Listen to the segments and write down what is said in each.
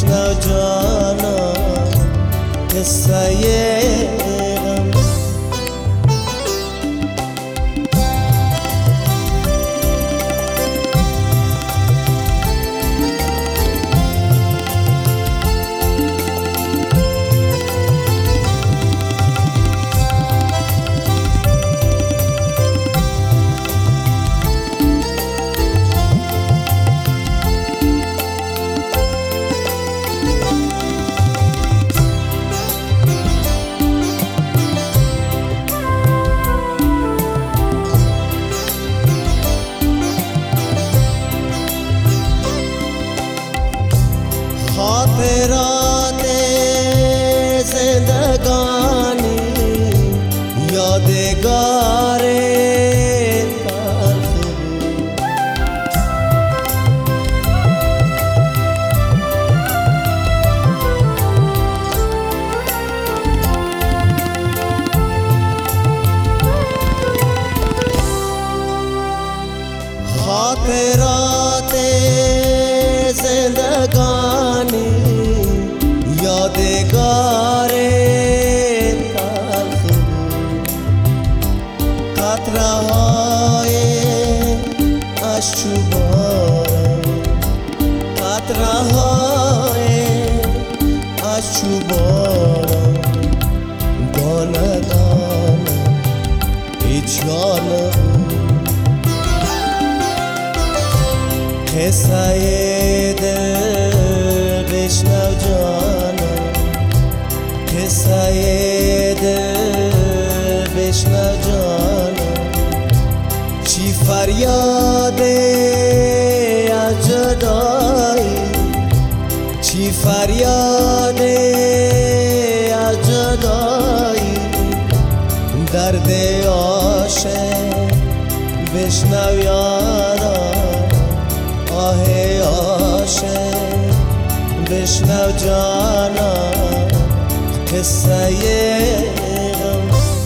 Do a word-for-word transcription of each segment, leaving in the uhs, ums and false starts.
بشنو جانا قصه غم. خاطرات زندگانی یادگار تلخ بود. خاطرات زندگانی یادگار تلخ بود. قطره های اشک باران، قطره های اشک باران، دانه دانه هیچ یانه بود. قصه دل بشنو جانا قصه دل بشنو جانا. چی فریاد از جدایی، چی فریاد از جدایی. درد عاشق بشنو یارا، آه عاشق بشنو جانا قصه غم.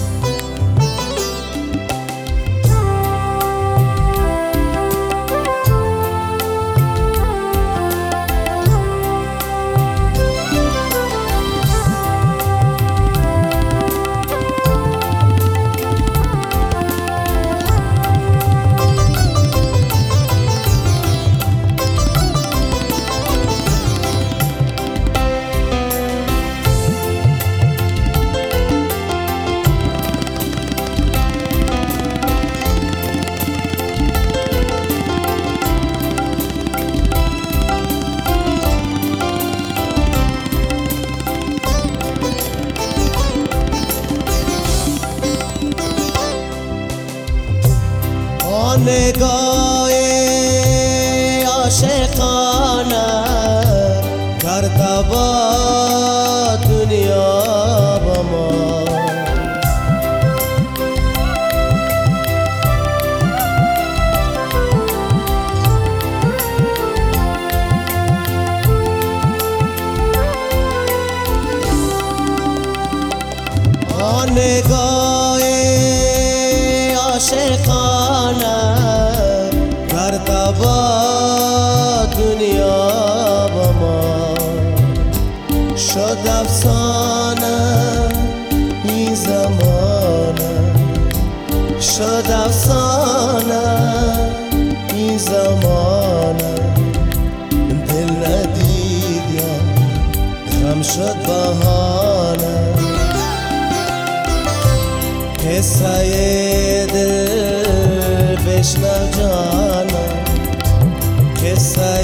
نگاه عاشقانه کرده با دنیا با ما. نگاه عاشقانه کرده با دنیا با ما. شد افسانه این زمانه، شد افسانه این زمانه. دل ندید یا غم شد بهانه. قصه دل بشنو جانا قصه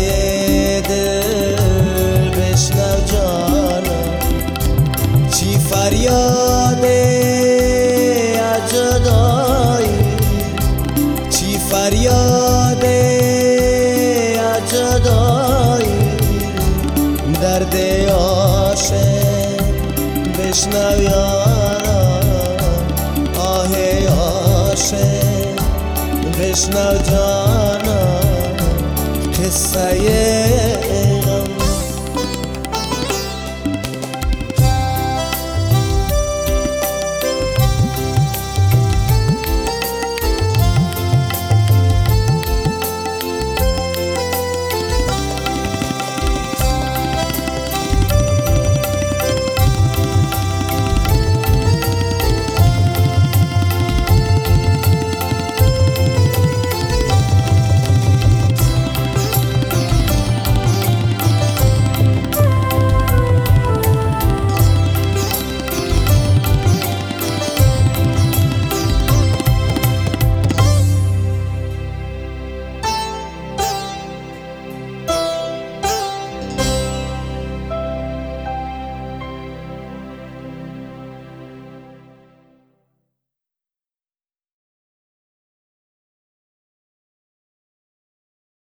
دل بشنو جانا. چی فریاد از جدایی، چی فریاد از جدایی. درد عاشق بشنو یارا، آه عاشق بشنو جانا قصه